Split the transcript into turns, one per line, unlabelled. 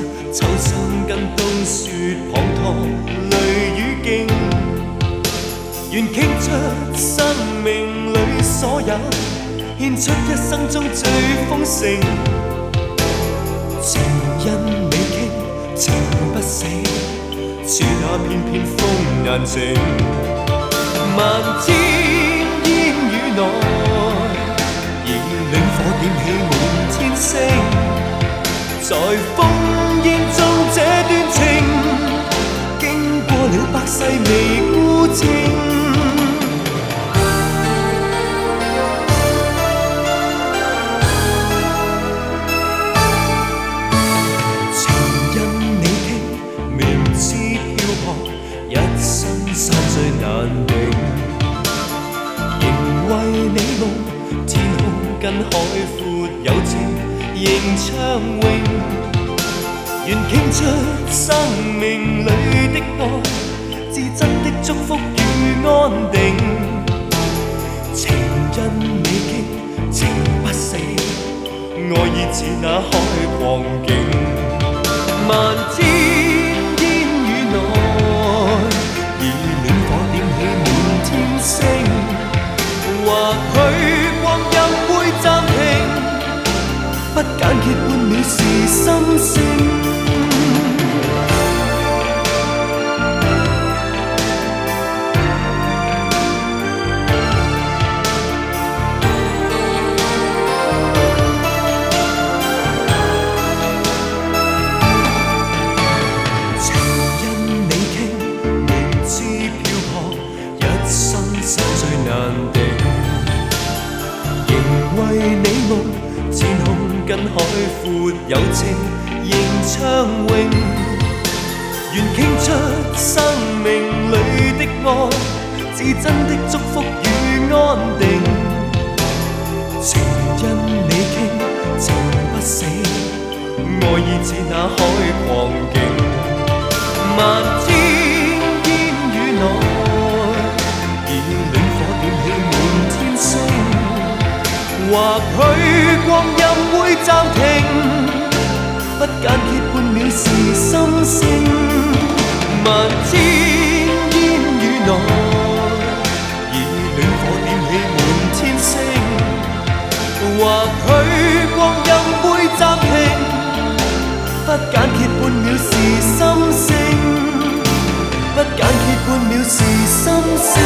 秋生跟冬雪滂沱，雷雨勁，願傾出生命裏所有，獻出一生中最豐盛。情因你傾，情不死，處那片片風顏靜。萬千煙雨內，以暖火點起滿天星。在烽煙中這段情，經過了百世未孤清。情因你傾，明知漂泊，一生山最難定。仍為你夢，天空跟海闊有情。仍暢泳，願傾出生命裏的愛，至真的祝福與安定。情因你傾，情不死，愛意似那海狂勁。萬千煙雨內，以暖火點起滿天星。或許光陰會暫停，不簡潔半秒是心聲。情因你傾，明知漂泊，一生心最難定。仍為你夢，天空跟海闊有情，仍暢泳。願傾出生命裏的愛，至真的祝福與安定。情因你傾，情不死，愛意似那海狂勁。萬千煙雨內，以暖火點起滿天星。或許光陰會暫停，不簡潔半秒是心聲。萬千煙雨內，以暖火點起滿天星。或許光陰會暫停，不簡潔半秒是心聲，不簡潔半秒是心聲。